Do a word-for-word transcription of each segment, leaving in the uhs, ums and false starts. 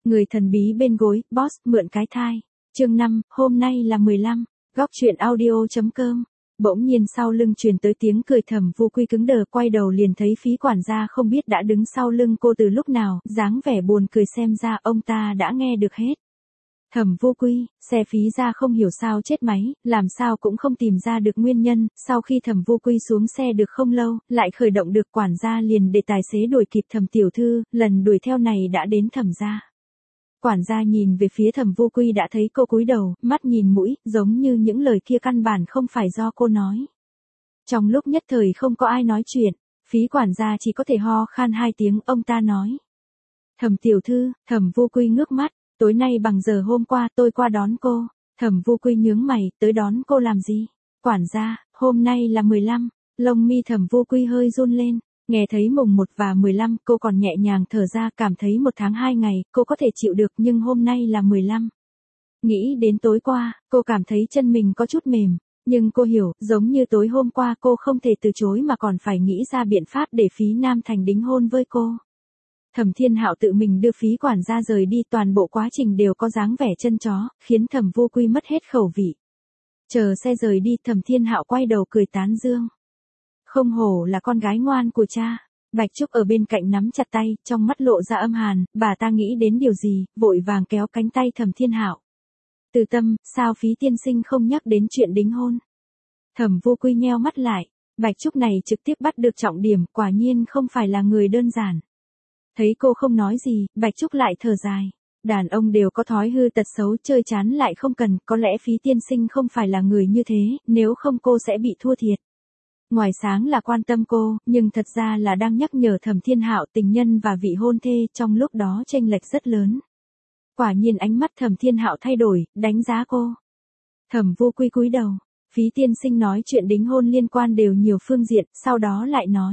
Người thần bí bên gối, boss, mượn cái thai. Chương năm, hôm nay là mười lăm, góc truyện audio chấm com. Bỗng nhiên sau lưng truyền tới tiếng cười, Thẩm Vu Quy cứng đờ quay đầu liền thấy Phí quản gia không biết đã đứng sau lưng cô từ lúc nào, dáng vẻ buồn cười xem ra ông ta đã nghe được hết. Thẩm Vu Quy, xe Phí gia không hiểu sao chết máy, làm sao cũng không tìm ra được nguyên nhân, sau khi Thẩm Vu Quy xuống xe được không lâu, lại khởi động được, quản gia liền để tài xế đuổi kịp Thẩm tiểu thư, lần đuổi theo này đã đến Thẩm gia. Quản gia nhìn về phía Thẩm Vu Quy đã thấy cô cúi đầu, mắt nhìn mũi, giống như những lời kia căn bản không phải do cô nói. Trong lúc nhất thời không có ai nói chuyện, Phí quản gia chỉ có thể ho khan hai tiếng, ông ta nói. Thẩm tiểu thư, Thẩm Vu Quy ngước mắt, tối nay bằng giờ hôm qua tôi qua đón cô. Thẩm Vu Quy nhướng mày, tới đón cô làm gì? Quản gia, hôm nay là mười lăm, lông mi Thẩm Vu Quy hơi run lên. Nghe thấy mùng một và mười lăm, cô còn nhẹ nhàng thở ra, cảm thấy một tháng hai ngày, cô có thể chịu được, nhưng hôm nay là mười lăm. Nghĩ đến tối qua, cô cảm thấy chân mình có chút mềm, nhưng cô hiểu, giống như tối hôm qua cô không thể từ chối mà còn phải nghĩ ra biện pháp để Phí Nam Thành đính hôn với cô. Thẩm Thiên Hạo tự mình đưa Phí quản gia rời đi, toàn bộ quá trình đều có dáng vẻ chân chó, khiến Thẩm Vu Quy mất hết khẩu vị. Chờ xe rời đi, Thẩm Thiên Hạo quay đầu cười tán dương. Không hổ là con gái ngoan của cha. Bạch Trúc ở bên cạnh nắm chặt tay, trong mắt lộ ra âm hàn, bà ta nghĩ đến điều gì, vội vàng kéo cánh tay Thẩm Thiên Hạo. Từ Tâm, sao Phí tiên sinh không nhắc đến chuyện đính hôn? Thẩm Vu Quy nheo mắt lại, Bạch Trúc này trực tiếp bắt được trọng điểm, quả nhiên không phải là người đơn giản. Thấy cô không nói gì, Bạch Trúc lại thở dài. Đàn ông đều có thói hư tật xấu, chơi chán lại không cần, có lẽ Phí tiên sinh không phải là người như thế, nếu không cô sẽ bị thua thiệt. Ngoài sáng là quan tâm cô, nhưng thật ra là đang nhắc nhở Thẩm Thiên Hạo tình nhân và vị hôn thê, trong lúc đó chênh lệch rất lớn. Quả nhiên ánh mắt Thẩm Thiên Hạo thay đổi, đánh giá cô. Thẩm Vu Quy cúi đầu, Phí tiên sinh nói chuyện đính hôn liên quan đều nhiều phương diện, sau đó lại nói.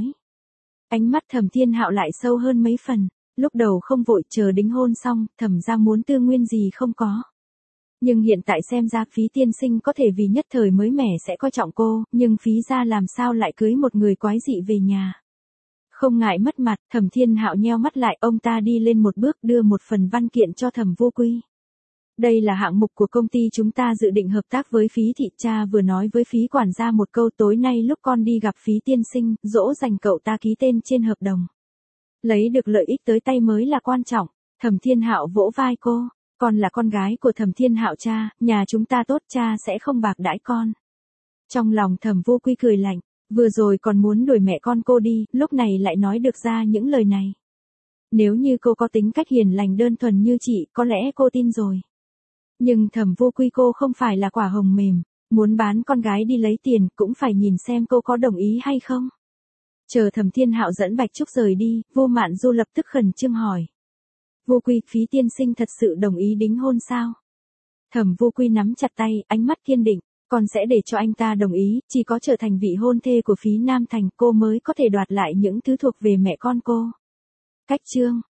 Ánh mắt Thẩm Thiên Hạo lại sâu hơn mấy phần, lúc đầu không vội, chờ đính hôn xong, Thẩm gia muốn tư nguyên gì không có. Nhưng hiện tại xem ra Phí tiên sinh có thể vì nhất thời mới mẻ sẽ coi trọng cô, nhưng Phí gia làm sao lại cưới một người quái dị về nhà. Không ngại mất mặt, Thẩm Thiên Hạo nheo mắt lại, ông ta đi lên một bước đưa một phần văn kiện cho Thẩm Vu Quy. Đây là hạng mục của công ty chúng ta dự định hợp tác với Phí thị, cha vừa nói với Phí quản gia một câu, tối nay lúc con đi gặp Phí tiên sinh, dỗ dành cậu ta ký tên trên hợp đồng. Lấy được lợi ích tới tay mới là quan trọng. Thẩm Thiên Hạo vỗ vai cô. Con là con gái của Thẩm Thiên Hạo cha, nhà chúng ta tốt, cha sẽ không bạc đãi con. Trong lòng Thẩm Vu Quy cười lạnh, vừa rồi còn muốn đuổi mẹ con cô đi, lúc này lại nói được ra những lời này. Nếu như cô có tính cách hiền lành đơn thuần như chị, có lẽ cô tin rồi. Nhưng Thẩm Vu Quy cô không phải là quả hồng mềm, muốn bán con gái đi lấy tiền cũng phải nhìn xem cô có đồng ý hay không. Chờ Thẩm Thiên Hạo dẫn Bạch Trúc rời đi, Vu Mạn Du lập tức khẩn trương hỏi. Vu Quy, Phí tiên sinh thật sự đồng ý đính hôn sao? Thẩm Vu Quy nắm chặt tay, ánh mắt kiên định, con sẽ để cho anh ta đồng ý, chỉ có trở thành vị hôn thê của Phí Nam Thành, cô mới có thể đoạt lại những thứ thuộc về mẹ con cô. Cách chương